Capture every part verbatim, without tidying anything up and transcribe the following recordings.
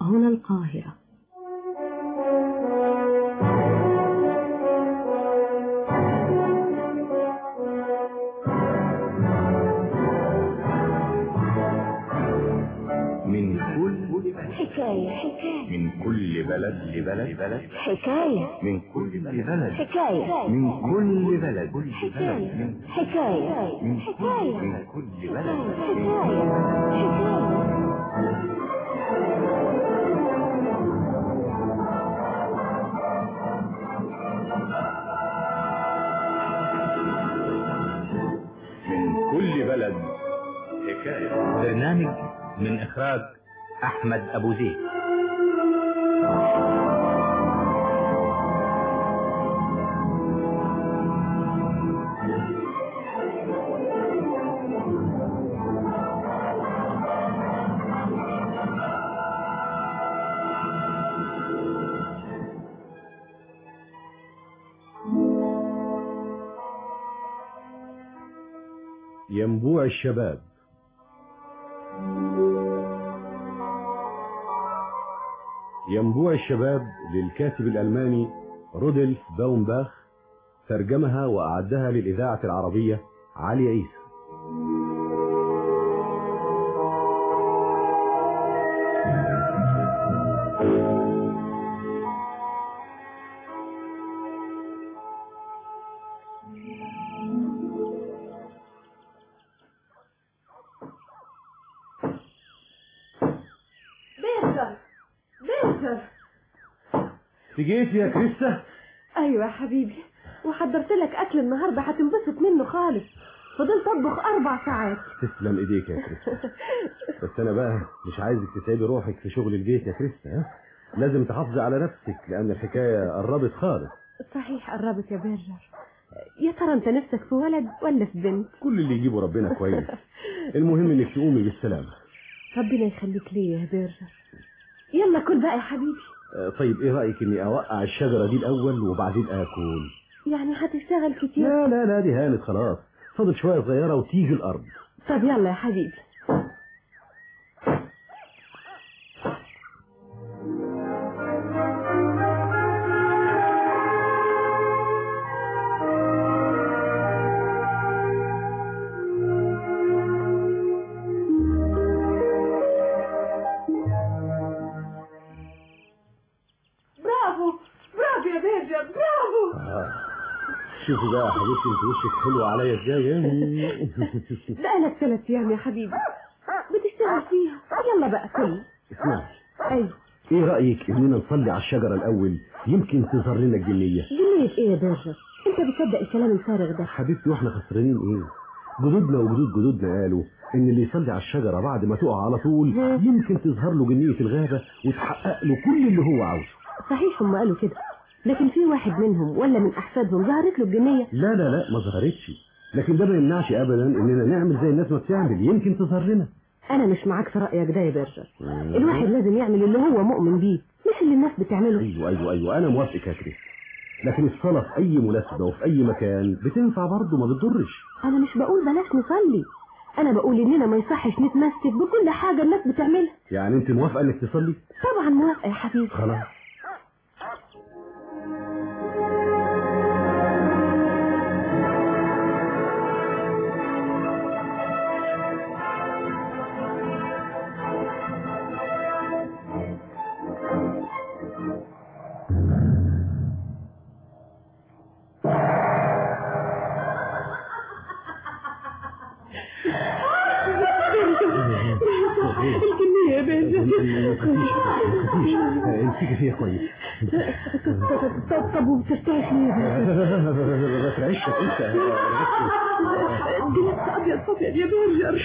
هنا القاهرة. من كل حكاية حكاية من كل بلد لبلد بلد حكاية من كل بلد حكاية من كل بلد حكاية من حكاية من حكاية من كل بلد حكاية حكاية. من كل بلد حكاية. برنامج من إخراج أحمد أبو زيد. ينبوع الشباب. ينبوع الشباب للكاتب الألماني رودولف باومباخ، ترجمها وأعدها للإذاعة العربية علي عيسى. جيت يا كريستا؟ ايوه يا حبيبي، وحضرت لك اكل النهارده هتنبسط منه خالص. فضلت اطبخ اربع ساعات. تسلم ايديك يا كريستا. بس انا بقى مش عايزك تسيبي روحك في شغل البيت يا كريستا، ها؟ لازم تحافظي على نفسك لان الحكايه قربت خالص. صحيح قربت يا بيرجر. يا ترى انت نفسك في ولد ولا في بنت؟ كل اللي يجيبه ربنا كويس. المهم انك تقومي بالسلامه. ربنا يخليك ليا يا بيرجر. يلا كل بقى يا حبيبي. طيب ايه رأيك اني اوقع الشجرة دي الاول وبعدين اكل؟ يعني هتشتغل كتير؟ لا لا لا دي هانت خلاص، فاضل شوية صغيرة وتيجي الارض. طب يلا يا حبيبي. شوفي بقى يا حبيبتي انت وشك حلو عليا ازاي. بقالك ثلاث ايام يا حبيبي بتشتغل فيها. يلا بقى كل. اسمعي. ايوه. ايه رايك اننا نصلي على الشجره الاول، يمكن تظهر لنا الجنيه. جنيه ايه يا باشا؟ انت بتصدق الكلام الفارغ ده؟ حبيبتي واحنا خسرانين ايه؟ جدودنا وجدود جدودنا قالوا ان اللي يصلي على الشجره بعد ما تقع على طول يمكن تظهر له جنيه الغابه وتحقق له كل اللي هو عاوزه. صحيح هم قالوا كده، لكن في واحد منهم ولا من احفادهم ظهرت له الجنيه؟ لا لا لا ما ظهرتش، لكن ده ما يمنعش ابدا اننا نعمل زي الناس ما بتعمل، يمكن تظهر لنا. انا مش معاك في رايك ده يا باشا. الواحد لازم يعمل اللي هو مؤمن بيه مش اللي الناس بتعمله. ايوه ايوه ايوه انا موافق يا كريس، لكن الصلاه في اي مناسبه وفي اي مكان بتنفع برضه ما بتضرش. انا مش بقول بلاش نصلي، انا بقول اننا ما يصحش نتمسك بكل حاجه الناس بتعملها. يعني انت موافقه انك تصلي؟ طبعا موافقه يا حبيبي. خلاص. الجنية يا باشا. ما تخافيش ما تخافيش، امسكي فيها كويس. طب وبترتعش ليه يا باشا؟ ما ترعش انت. دي لسه ابيض ابيض يا برجر.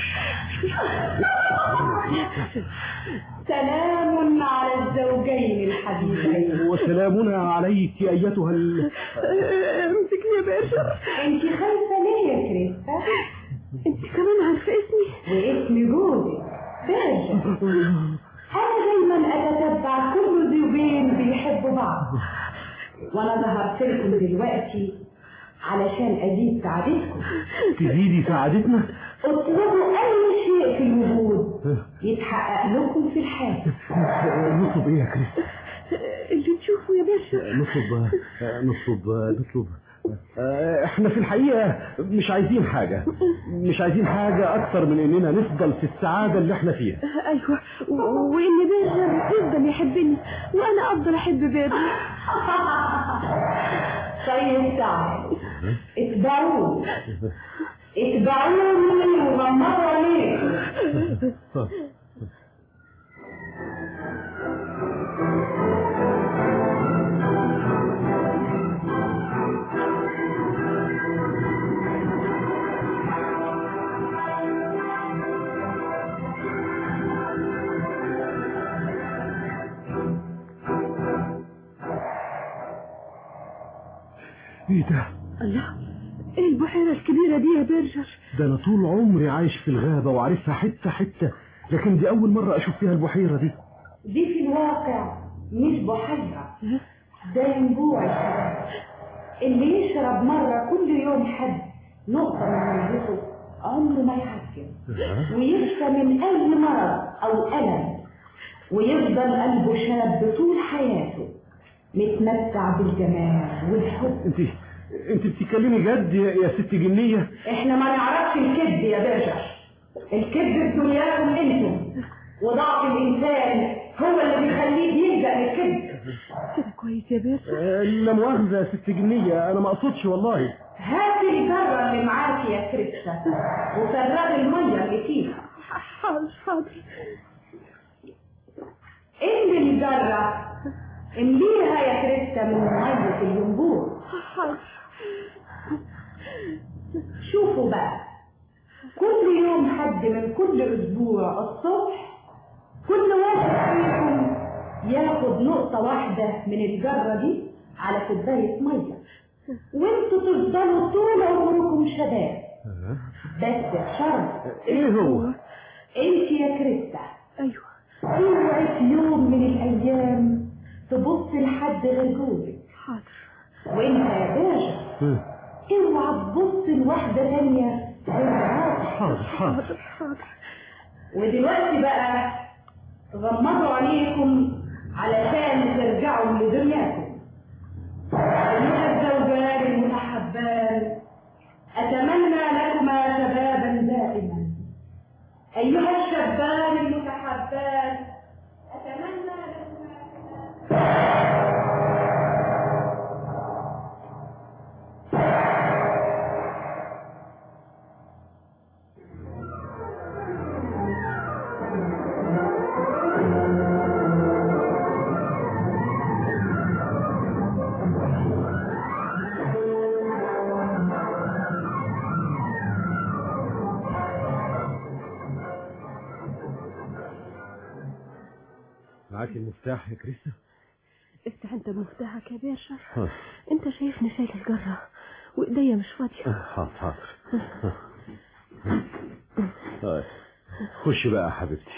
سلام على الزوجين الحبيبين. وسلامنا عليك ايتها ال... امسكني يا باشا. انت خايفه ليه يا كريستا؟ انت كمان عارفه اسمي واسم جوزك برجر. انا دايما اتتبع كل زوجين بيحبوا بعض، وانا ظهرت لكم دلوقتي علشان ازيد سعادتكم. تزيدي سعادتنا؟ اطلبوا اي شيء في الوجود يتحقق لكم في الحاجة. نطلب ايه يا كريس؟ اللي تشوفه يا باشا. نطلب نطلب نطلب احنا في الحقيقة مش عايزين حاجة مش عايزين حاجة اكتر من اننا نفضل في السعادة اللي احنا فيها. ايوه، وان باشا يفضل يحبني وانا افضل احب بابي. طيب تعالوا اتبعوني اتبعوني وغمضوا عليكم. ايه ده؟ الله، ايه البحيرة الكبيرة دي يا برجر؟ ده انا طول عمري عايش في الغابة وعارفها حتة حتة، لكن دي اول مرة اشوف فيها البحيرة دي. دي في الواقع مش بحيرة، ده ينبوع الحياة اللي يشرب مرة كل يوم حد نقطة من ميته عمره ما يحكم ويشفى من أي مرض أو ألم، ويفضل قلبه شاب طول حياته متمتع بالجمال والحب. انت انت بتتكلمي جد يا, يا ست جنية؟ احنا ما نعرفش الكذب يا باشا، الكذب في دنياكم انتم، وضعف الانسان هو اللي بيخليه يلجأ للكذب. كده كويس يا باشا. آه لا مؤاخذة يا ست جنية، انا ما اقصدش والله. هات الجرة اللي معاك يا كريستا وفرغ المية اللي فيها. حاضر حاضر. املي الجرة، امليها يا كريستا من مية الينبوع. حاضر. شوفوا بقى، كل يوم حد من كل اسبوع الصبح كل واحد فيكم ياخد نقطة واحدة من الجرة دي على كوباية مية، وانتوا تفضلوا طول عمركم شباب. بس بشرط ايه هو؟ انت يا كريستا ايوه، اوعي في يوم من الايام تبص لحد غير جوزك. حاضر. وانت يا باشا اوعى تبص لواحدة تانية غير مراتك. حاضر حاضر حاضر. ودلوقتي بقى غمضوا عليكم علشان ترجعوا لدنياكم. أيها الزوجان المتحبان، أتمنى لكما شبابا دائما. أيها الشابان المتحبان، أتمنى لكما شبابا. معاك المفتاح يا كريستا؟ افتح انت بمفتاحك يا باشا. انت شايفني شايل الجرة وايديا مش فاضية. حاضر حاضر. طيب خش بقى يا حبيبتي.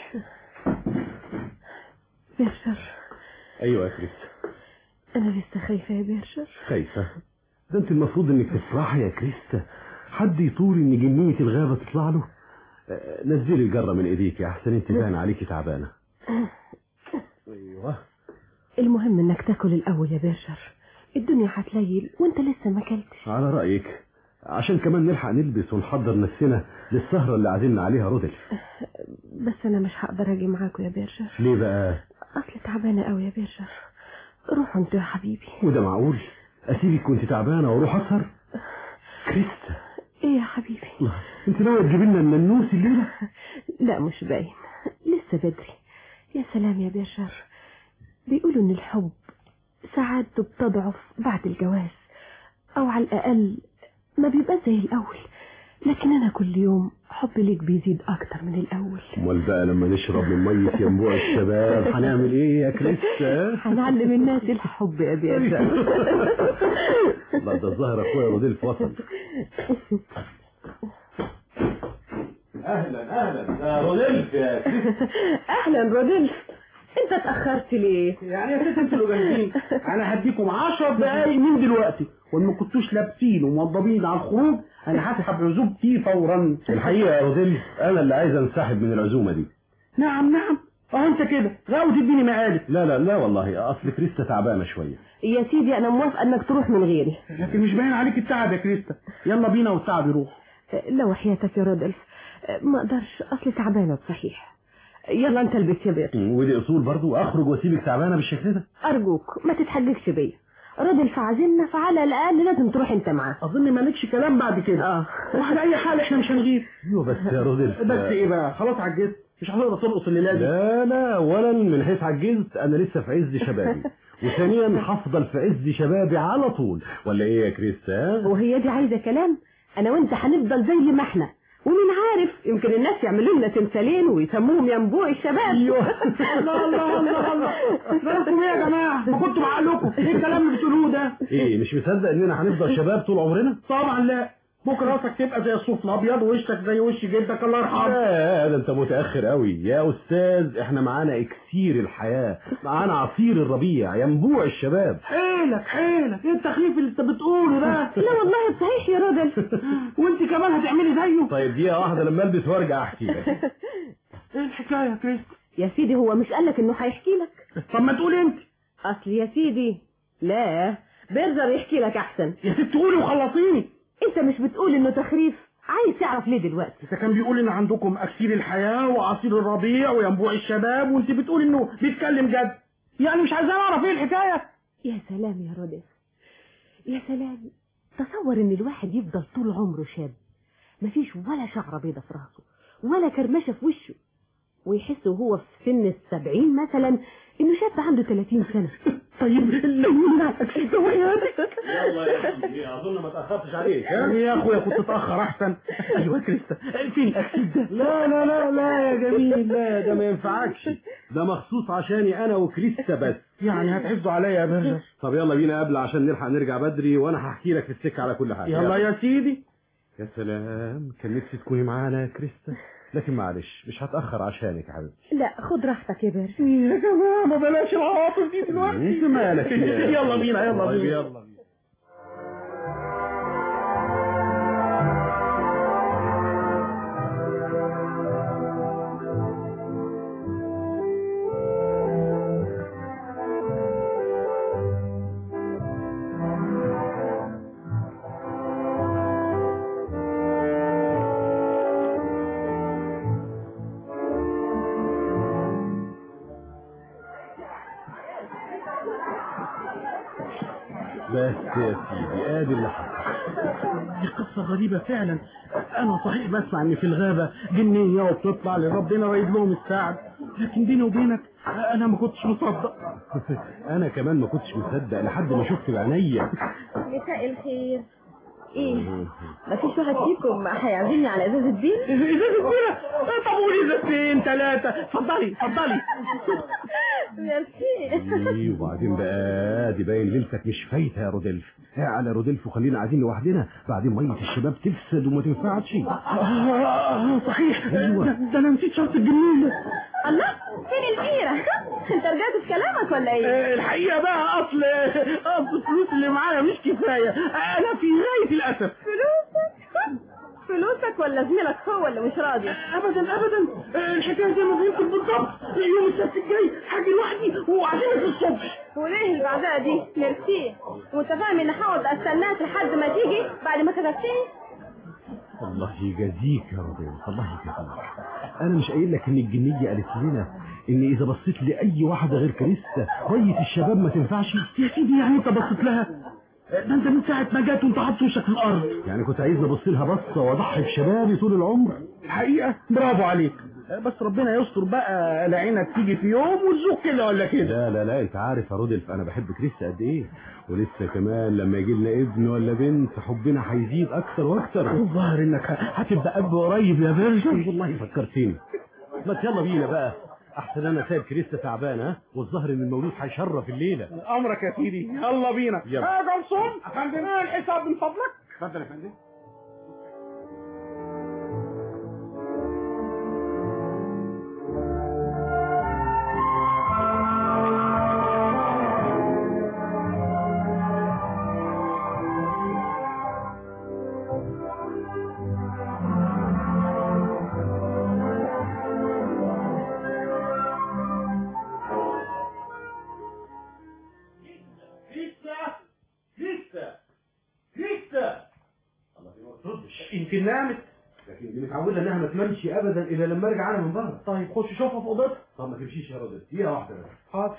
باشا. ايوه يا كريستا. انا لسه خايفة يا باشا. خايفة؟ ده انت المفروض انك تفرحي يا كريستا. حد يطول ان جنية الغابة تطلع له؟ نزلي الجرة من ايديك يا احسن، انت باين عليكي تعبانة. ايوه. المهم انك تاكل الاول يا باشا، الدنيا هتليل وانت لسه ما اكلتش. على رأيك، عشان كمان نلحق نلبس ونحضر نفسنا للسهرة اللي عازمنا عليها رودلف. بس انا مش هقدر اجي معاكم يا باشا. ليه بقى؟ اصل تعبانة قوي يا باشا. روحوا انتوا يا حبيبي. وده معقول؟ اسيبك كنت تعبانة واروح اسهر؟ كريستا. ايه يا حبيبي؟ الله، انت ناوية تجيب لنا الننوس الليلة؟ لا مش باين، لسه بدري. يا سلام يا باشا، بيقولوا ان الحب سعادته بتضعف بعد الجواز، او على الاقل ما بيبقى زي الاول، لكن انا كل يوم حبي ليك بيزيد اكتر من الاول. امال بقى لما نشرب من ميه ينبوع الشباب هنعمل ايه يا كريستا؟ هنعلم الناس الحب يا باشا. لا ده الظاهر اخويا رودلف وصل. اهلا اهلا، ده رودلف يا كريستا. اهلا رودلف، انت اتاخرت ليه؟ يعني يا ست انتوا جاهزين؟ انا هديكم عشر دقايق من دلوقتي، وان ما كنتوش لابسين وموضبين على الخروج انا هسحب عزومتي فورا. الحقيقه يا رودلف انا اللي عايز انسحب من العزومه دي. نعم نعم، اه انت كده غاوي تديني مقالب. لا لا لا والله، اصل كريستا تعبانه شويه. يا سيدي انا موافقه انك تروح من غيري. لكن مش باين عليك التعب يا كريستا. يلا بينا والتعب يروح. لا وحياتك يا رودلف، ما اقدرش، اصلي تعبانه بصحيح. يلا انت البس يا بير. ودي اصول برضو اخرج واسيبك تعبانه بالشكل ده؟ ارجوك ما تتحججش بيا، رودلف عازمنا فعلى الاقل لازم تروح انت معاه. اظن مالكش كلام بعد كده. اه وعلى اي حال احنا مش هنغيب. ايوه بس يا رودلف. بس ايه بقى، خلاص عجزت، مش هتقدر ترقص الليله دي. لا لا، اولا من حيث عجزت انا لسه في عز شبابي، وثانيا هفضل في عز شبابي على طول، ولا ايه يا كريستا؟ وهي دي عايزه كلام؟ انا وانت هنفضل زي ما احنا، ومين عارف يمكن الناس يعملوا لنا تمثالين ويسموهم ينبوع الشباب. ايوه الله الله الله الله، بالكم ايه يا جماعه؟ ما كنتوا بعقلكم، ايه الكلام اللي بتقولوه ده؟ ايه مش مصدق اننا هنفضل شباب طول عمرنا؟ طبعا لا، بكره راسك تبقى زي الصوف الابيض ووشك زي وش جدك الله يرحمه. لا ده انت متاخر قوي يا استاذ، احنا معانا اكسير الحياه، معانا عصير الربيع، ينبوع الشباب. حيلك حيلك، ايه التخريف اللي انت بتقوله ده؟ لا والله صحيح يا رودلف. وانت كمان هتعملي زيه؟ طيب دقيقه واحده لما البس وارجع احكي لك. ايه الحكايه يا كريست؟ يا سيدي هو مش قالك انه هيحكي لك؟ طب ما تقولي انت. اصل يا سيدي لا، بيرزر يحكي لك احسن. يا ست قولي وخلصيني. انت مش بتقول انه تخريف؟ عايز تعرف ليه دلوقتي؟ انت كان بيقول ان عندكم اكسير الحياه وعصير الربيع وينبوع الشباب، وانت بتقول انه بيتكلم جد. يعني مش عايزين اعرف ايه الحكايه؟ يا سلام يا رودلف، يا سلام. تصور ان الواحد يفضل طول عمره شاب، مفيش ولا شعره بيضه في راسه ولا كرمشه في وشه، ويحس وهو في سن السبعين مثلا انه شاب عنده ثلاثين سنه. طيب لو يمنعك سوياتك. يلا يا اخي اظن ما تاخرتش عليك. يا اخويا كنت اتاخر احسن. ايوه يا كريستا، فين الاكسيد ده؟ لا لا لا لا يا جميل، لا ده ما ينفعكش، ده مخصوص عشاني انا وكريستا بس. يعني هتحفظوا عليا يا برجر؟ طب يلا بينا قبل عشان نلحق نرجع بدري، وانا هحكي لك في السكه على كل حاجه. يلا يا سيدي. يا سلام، كان نفسي تكوني معانا يا كريستا، لكن معلش مش هتاخر عشانك يا حبيبتي. لا خد راحتك يا بير. يا جماعه ما بلاش العواطف دي دلوقتي. انت مالك؟ يلا بينا يلا طيب بينا. يلا بينا. بس يا سيدي ادي اللي حصل. دي قصة غريبة فعلا. أنا صحيح بسمع إن في الغابة جنية وبتطلع لربنا رايد لهم السعد، لكن بيني وبينك أنا ما كنتش مصدق. انا كمان ما كنتش مصدق لحد ما شفت بعينيا. مساء الخير. ايه مفيش واحد فيكم هيعزمني على ازازه بير؟ ازازة بيرة؟ طب قولي ازازتين ثلاثة. اتفضلي اتفضلي. ميرسي. ايه وبعدين بقى دي باين ليلتك مش فايته يا رودلف. ايه على رودلف وخلينا قاعدين لوحدنا، بعدين ميه الشباب تفسد وما تنفعش. آه صحيح. ايوه ده انا نسيت شرط الجنيه. الله فين البيرة؟ انت رجعت في كلامك ولا ايه؟ آه الحقيقة بقى اصل اصل الفلوس اللي معايا مش كفاية، انا في غاية الاسف. فلوسك؟ فلوسك ولا زميلك هو اللي مش راضي؟ ابدا ابدا، آه الحكاية زي ما فهمت بالظبط. يوم السبت الجاي هاجي لوحدي وعازمك الصبح. وليه البعزقة دي؟ ميرسي. وانت فاهم ان هقعد استناك لحد ما تيجي بعد ما كتبتني؟ الله يجازيك يا رودلف، الله يجازيك. انا مش قايل لك ان الجنيه قالت لنا ان اذا بصيت لاي واحده غير كريستا ميه الشباب ما تنفعش؟ يا سيدي يعني انت بصيت لها؟ ده انت من ساعة ما جات وانت حاطط وشك في الارض. يعني كنت عايزني ابص لها بصه واضحي بشبابي طول العمر؟ الحقيقة برافو عليك، بس ربنا يستر بقى لعينك تيجي في يوم وتزوق كده ولا كده. لا لا لا، انت عارف يا رودلف انا بحب كريستا قد ايه، ولسه كمان لما يجي لنا ابن ولا بنت حبنا هيزيد اكتر واكتر. الظاهر انك هتبقى اب قريب يا فيرجن. والله فكرتني. ما يلا بينا بقى، احسن انا سايب كريستا تعبانه والظاهر ان المولود هيشرف الليله. امرك يا سيدي، يلا بينا. يلا. اه جرسون افندم، الحساب من فضلك. اتفضل يا فندم. يمكن نامت. لكن دي متعوده انها ما تنامش ابدا الا لما ارجع انا من بره. طيب خش شوفها في اوضتها. طب ما تمشيش يا راجل، دقيقه واحده بس. حاضر.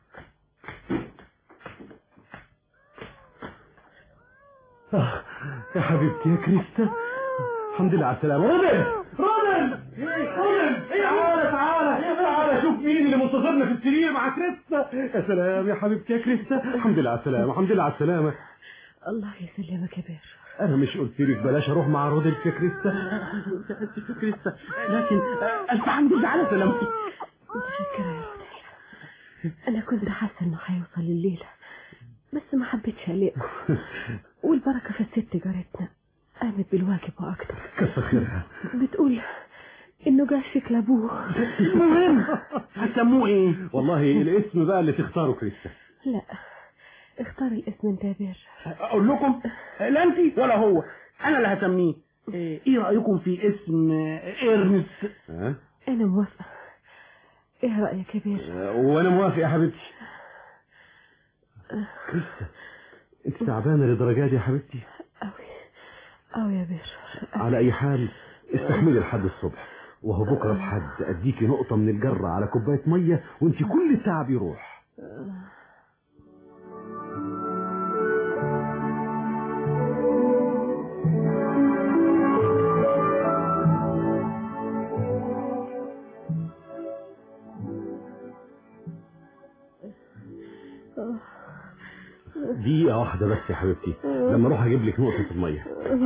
آه يا حبيبتي يا كريستا، الحمد لله على السلامه. راجل راجل راجل تعالى تعالى تعالى شوف مين اللي منتظرنا في السرير مع كريستا. يا سلام يا حبيبتي يا كريستا، الحمد لله على السلامه، الحمد لله على السلامه. الله يسلمك يا باشا. انا مش قلت لك بلاش اروح مع رودل يا كريستا؟ يا كريستا، لكن الف حمد لله على سلامتك. متشكره يا رودل، انا كنت حاسه انه هيوصل الليله بس ما حبيتش اقلقه. والبركه في الست جارتنا قامت بالواجب واكتر. كتر خيرها. بتقول انه جاش في كلابوه. المهم هتسموه ايه؟ والله الاسم بقى اللي تختاره كريستا. لا اختار الاسم انت يا باشا. اقول لكم لا انت ولا هو، انا اللي هسميه. ايه رايكم في اسم ارنست؟ ها انا موافقه. ايه رايك يا باشا؟ وانا موافق يا حبيبتي. كريستا انت تعبانه للدرجه دي يا حبيبتي؟ قوي قوي يا باشا. على اي حال استحملي لحد الصبح، وهو بكره بحد اديكي نقطه من الجره على كوبايه ميه وانت كل التعب يروح. دقيقة واحدة بس يا حبيبتي لما اروح اجيب لك نقطة المية.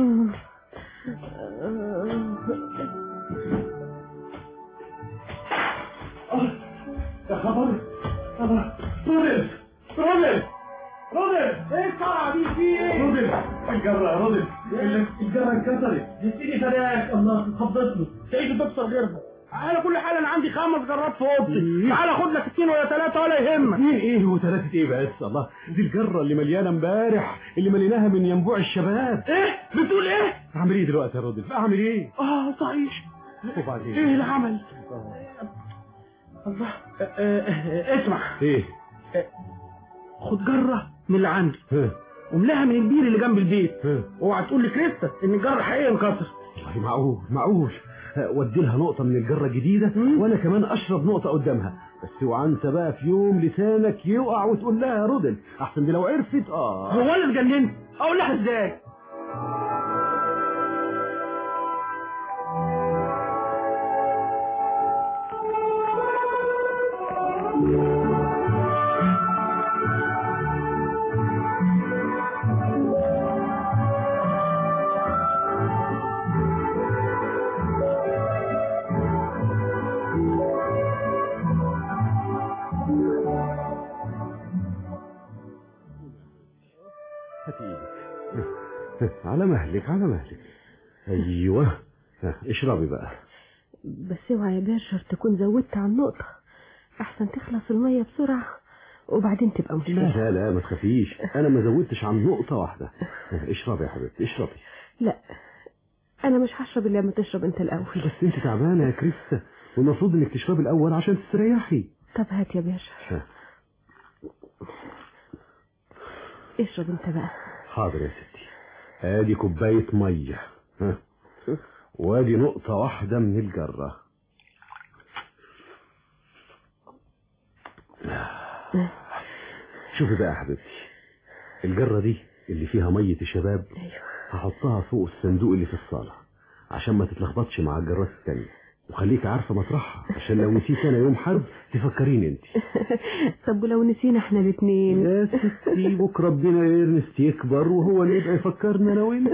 يا خبر خبر رودل رودل رودل ايه الصرعة دي في ايه؟ رودل الجرة يا رودل الجرة انكسرت. يديني فداك. الله خبطتني تعيش تكسر غيرها. انا كل حال انا عندي خمس جرات في اوضتي. تعالى خد لك اتنين ولا ثلاثة ولا يهمك. ايه ايه وثلاثة ايه بس؟ الله دي الجرة اللي مليانة امبارح، اللي مليناها من ينبوع الشباب. ايه بتقول ايه؟ اعمل ايه دلوقتي يا رودل؟ اعمل ايه؟ اه صحيح. وبعدين ايه العمل؟ الله اه اه اسمع. ايه؟ اه خد جرة من اللي عندي ها وملاها من البير اللي جنب البيت. ها اوعى تقول لكريستا ان الجرة حقيقي انكسر. والله معقول معقول. ودي لها نقطة من الجرة الجديدة وانا كمان اشرب نقطة قدامها، بس اوعى انت بقى في يوم لسانك يقع وتقول لها يا رودل، احسن دي لو عرفت. اه هو انا اتجننت؟ اقول لها ازاي؟ على مهلك على مهلك. ايوه اشربي بقى. بس اوعى يا باشا تكون زودت عن نقطة، احسن تخلص المية بسرعة وبعدين تبقى مشكلة. لا لا لا ما تخافيش، انا ما زودتش عن نقطة واحدة. اشربي يا حبيبتي اشربي. لا انا مش هشرب الا لما تشرب انت الاول. بس انت تعبانة يا كريستا والمفروض انك تشربي الاول عشان تستريحي. طب هات يا باشا. اشرب انت بقى. حاضر يا ستي. ادي كوباية مية، ها وادي نقطة واحدة من الجرة. شوفي بقى يا حبيبتي، الجرة دي اللي فيها مية الشباب هحطها فوق الصندوق اللي في الصالة عشان ما تتلخبطش مع الجرات التانية، وخليك عارفة مطرحها عشان لو نسيت انا يوم حد تفكرين انت. طب ولو نسينا احنا الاثنين؟ يا ستي بكره ربنا يرنست يكبر وهو اللي يبقى يفكرنا انا وانت.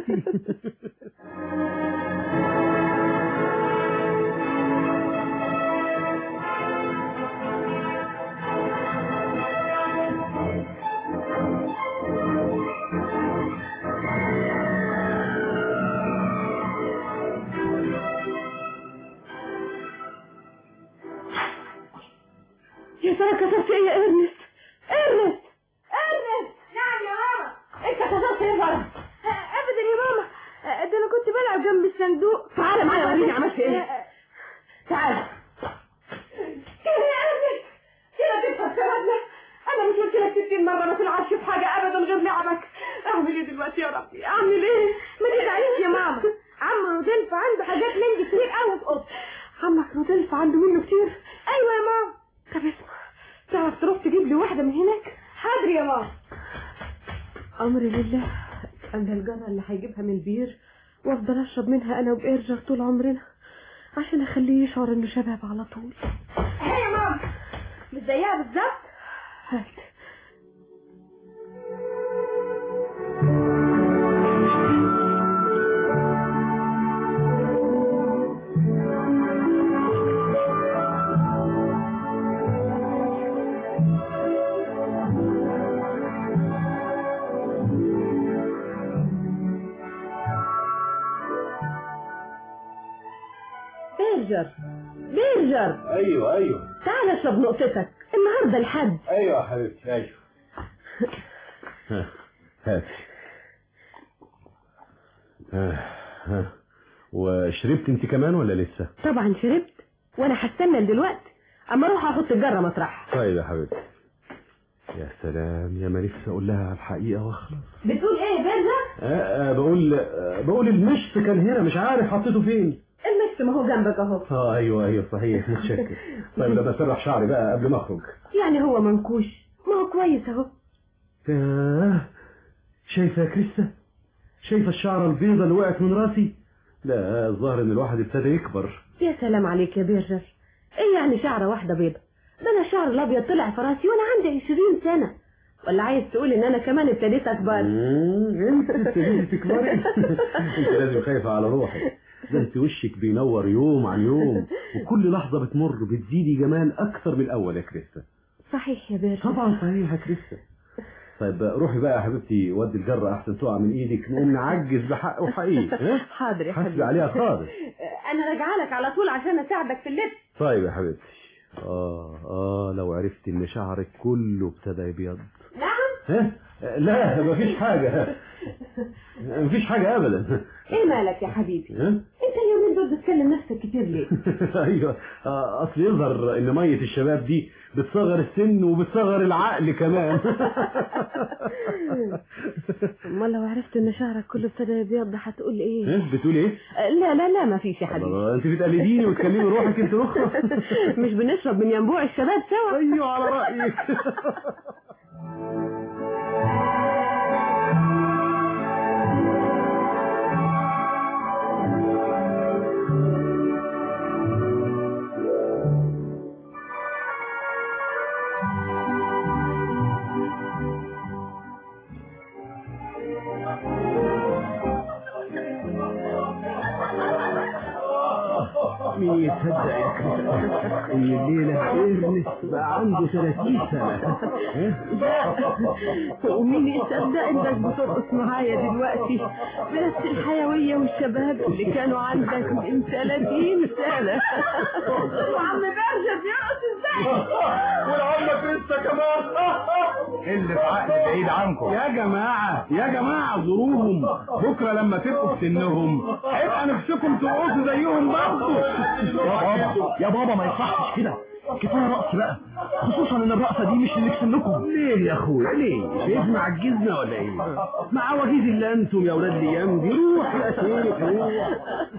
يا ترى كسرت ايه يا ارنست؟ ارنست ارنست. نعم يا ماما. انت كسرت ايه بقى؟ ابدا يا ماما، ده انا كنت بلعب جنب الصندوق. تعالى معايا وريني عملت ايه. تعالى كده يا ارنست، كده تكسر كلامنا. انا مش قلت لك ستين مره ما تلعبش في حاجه ابدا غير لعبك. اعمل ايه دلوقتي يا ربي؟ اعمل ايه؟ ما تزعليش يا ماما، عم رودولف عنده حاجات من دي كتير قوي في اوضته. عمك رودولف عنده منه كتير؟ ايوه يا ماما. طب اسمع، تعرف تروح تجيب لي واحده من هناك؟ حاضر يا ماما. امري لله. اما الجرة اللي هيجيبها من البير وافضل اشرب منها انا وبإرجر طول عمرنا عشان اخليه يشعر انه شباب على طول. هي يا ماما مش زيها بالظبط. هات. بيرجر بيرجر. ايوه ايوه تعال اشرب نقطتك النهارده الحد. ايوه يا حبيبتي ايوه. هات. ها وشربت انت كمان ولا لسه؟ طبعا شربت وانا هستنى دلوقتي اما اروح احط الجره مطرحها. طيب يا حبيبتي. يا سلام يا ما نفسي اقول لها الحقيقه واخلص. بتقول ايه يا بيرجر؟ آه آه بقول آه بقول المشط كان هنا مش عارف حطيته فين. المشط ما هو جنبك اهو. اه ايوه ايوه صحيح متشكر. طيب لما اسرح شعري بقى قبل ما اخرج. يعني هو منكوش ما هو كويس اهو. آه شايفه يا كريستا؟ شايفه الشعره البيضه اللي وقعت من راسي؟ لا الظاهر ان الواحد ابتدى يكبر. يا سلام عليك يا بيرجر. ايه يعني شعره واحده بيضه؟ ده انا الشعر الابيض طلع في راسي وانا عندي عشرين سنه. ولا عايز تقول ان انا كمان ابتديت اكبر؟ انت ابتديتي تكبري. انت لازم خايفه على روحك. ده انت وشك بينور يوم عن يوم وكل لحظه بتمر بتزيدي جمال اكثر من الاول يا كريستا. صحيح يا بيرجر. طبعا صحيح يا كريستا. طيب روحي بقى يا حبيبتي ودي الجره احسن تقع من ايدك نقوم نعجز بحق وحقيقي. حاضر يا حاسبي حبيبي. عليها خالص. انا راجعه لك على طول عشان اساعدك في اللبس. طيب يا حبيبتي. اه اه لو عرفت ان شعرك كله ابتدى يبيض. نعم. ها؟ لا مفيش حاجه. مفيش حاجه ابدا. ايه مالك يا حبيبي؟ ها؟ انت اليومين دول بتكلم نفسك كتير ليه؟ ايوه آه اصل يظهر ان ميه الشباب دي بتصغر السن وبتصغر العقل كمان. امال لو عرفت ان شعرك كله ابتدى يبيض هتقول ايه؟ ايه بتقول ايه؟ لا لا لا ما فيش يا حبيبي. انت بتقلديني وتكلمي روحك انت اخرى. مش بنشرب من ينبوع الشباب سوا؟ ايوه على رايك. مين يصدق يا كريستا ان الليله إرنست بقى عنده ثلاثين سنه؟ ومين يصدق انك بترقص معايا دلوقتي بنفس الحيويه والشباب اللي كانوا عندك من ثلاثين سنه؟ وعم بيرجر بيرقص ازاي؟ والعم كريستا كمان. اللي في عقل بعيد عنكم. يا جماعه يا جماعه زوروهم بكره لما تبقوا في سنهم هيبقى نفسكم ترقصوا زيهم برضه. يا بابا يا بابا ما يصحش كده. كفايه رقص بقى خصوصا ان الرقصه دي مش اللي في سنكم. ليه يا اخويا ليه؟ شايفنا عجزنا ولا ايه؟ مع وجيز اللي انتم يا اولاد الايام دي. روح يا شيخ روح.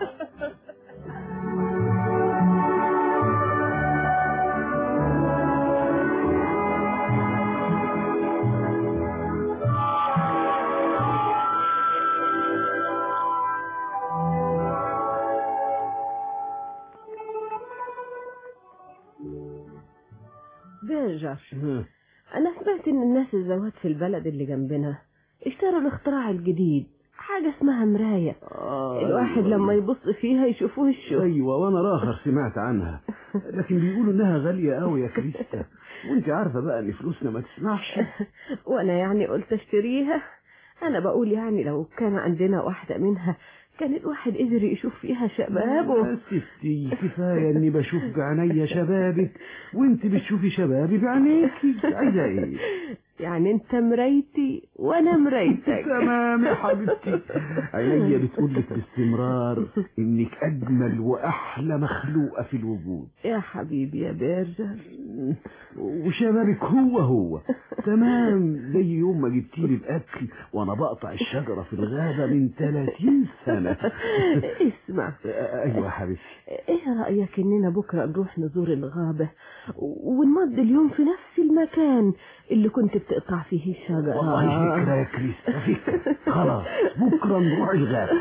بيرجر انا سمعت ان الناس الزوات في البلد اللي جنبنا اشتروا الاختراع الجديد حاجة اسمها مراية. آه الواحد أيوة. لما يبص فيها يشوفوه الشوف. ايوه وانا راخر سمعت عنها لكن بيقولوا انها غالية قوي يا كريستا وانت عارفة بقى ان فلوسنا ما تسمعش. وانا يعني قلت اشتريها. انا بقول يعني لو كان عندنا واحدة منها كان الواحد قدر يشوف فيها شبابه. يا ستي كفاية اني بشوف بعينيا شبابك وانت بتشوفي شبابي بعينيكي. عايزة ايه؟ يعني انت مرايتي وانا مرايتك. تمام يا حبيبتي، عينيا بتقولك باستمرار انك اجمل واحلى مخلوقة في الوجود يا حبيبي يا بيرجر. وشبابك هو هو تمام زي يوم ما جبتيلي الاكل وانا بقطع الشجرة في الغابة من ثلاثين سنة. اسمع، ايوه يا حبيبتي، ايه رأيك اننا بكرة نروح نزور الغابة ونمضي اليوم في نفس المكان اللي كنت بتقطع فيه الشجرة؟ والله فكرة يا كريستا، فكرة. خلاص بكرة نروح الغابة.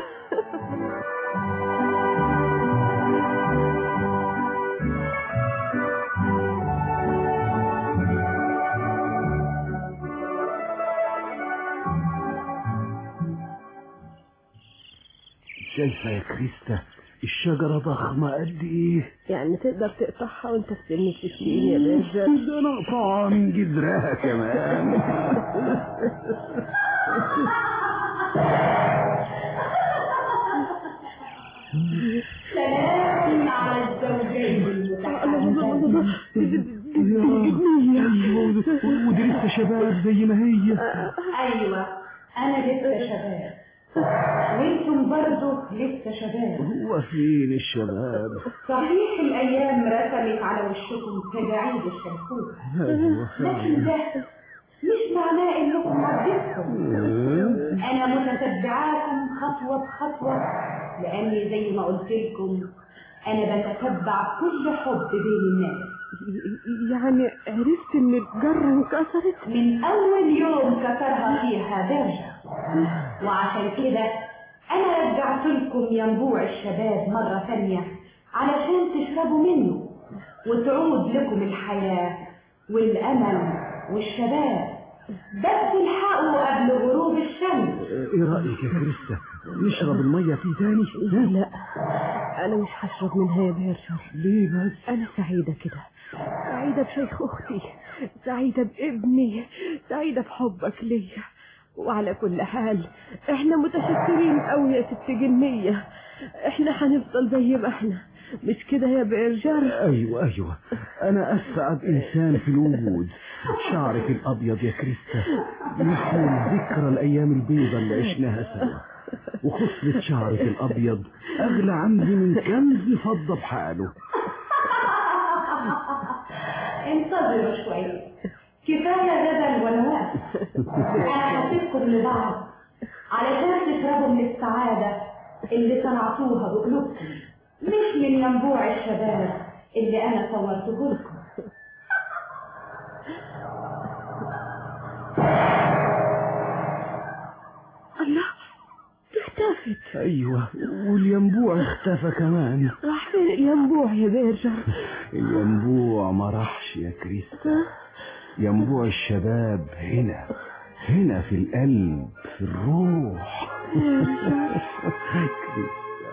شايفة يا كريستا الشجرة ضخمة قد ايه؟ يعني تقدر تقطعها وانت في سن الستين يا بيرجر؟ ده انا اقطعها من جذرها كمان. سلام على الزوجين المتحابين. ودي لسه شباب زي ما هي. ايوه انا لسه شباب وانتم برضه لسه شباب. هو فين الشباب؟ صحيح الايام رسمت على وشكم تجاعيد الشمسوس، لكن ده مش معناه انكم عجزتم. انا متتبعاكم خطوه بخطوه، لاني زي ما قلت لكم انا بتتبع كل حب بين الناس. يعني عرفت ان الجرة انكسرت من اول يوم كسرها فيها بيرجر، وعشان كده انا رجعت لكم ينبوع الشباب مرة ثانية علشان تشربوا منه وتعود لكم الحياة والامل والشباب. بس الحقوا قبل غروب الشمس. ايه رأيك يا كريستا، نشرب المية فيه تاني؟ لا انا مش هشرب منها يا بيرجر. ليه بس؟ انا سعيدة كده، سعيدة بشيخ اختي، سعيدة بابني، سعيدة بحبك ليا. وعلى كل حال احنا متشكرين قوي يا ست جنية، احنا هنفضل زي ما احنا، مش كده يا بيرجر؟ ايوه ايوه، انا اسعد انسان في الوجود. شعرك الابيض يا كريستا يحمل ذكرى الايام البيضاء اللي عشناها سوا، وخصلة شعرك الابيض اغلى عندي من كنز فضة بحاله. انتظروا شوية، كفاية جدل ونواس. انا هسيبكم لبعض علشان تشربوا من السعادة اللي صنعتوها بقلوبكم، مش من ينبوع الشباب اللي انا صورته لكم. الله، اختفت. ايوه، والينبوع اختفى كمان. راح فين الينبوع يا بيرجر؟ الينبوع ما راحش يا كريستا، ينبوع الشباب هنا هنا في القلب، في الروح. كريستا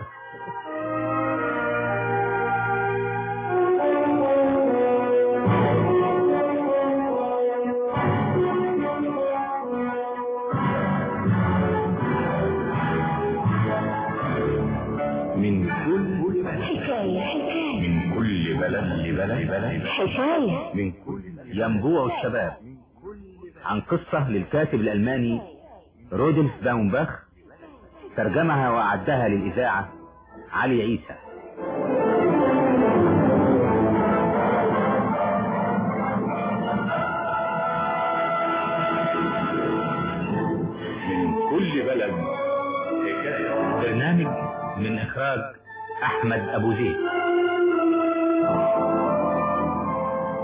من كل حكاية حكاية من كل بلد بلد بلد حكاية من كل ينبوع الشباب، عن قصة للكاتب الألماني رودولف باومباخ، ترجمها وأعدها للإذاعة علي عيسى. من كل بلد حكاية. برنامج من إخراج أحمد أبو زيد.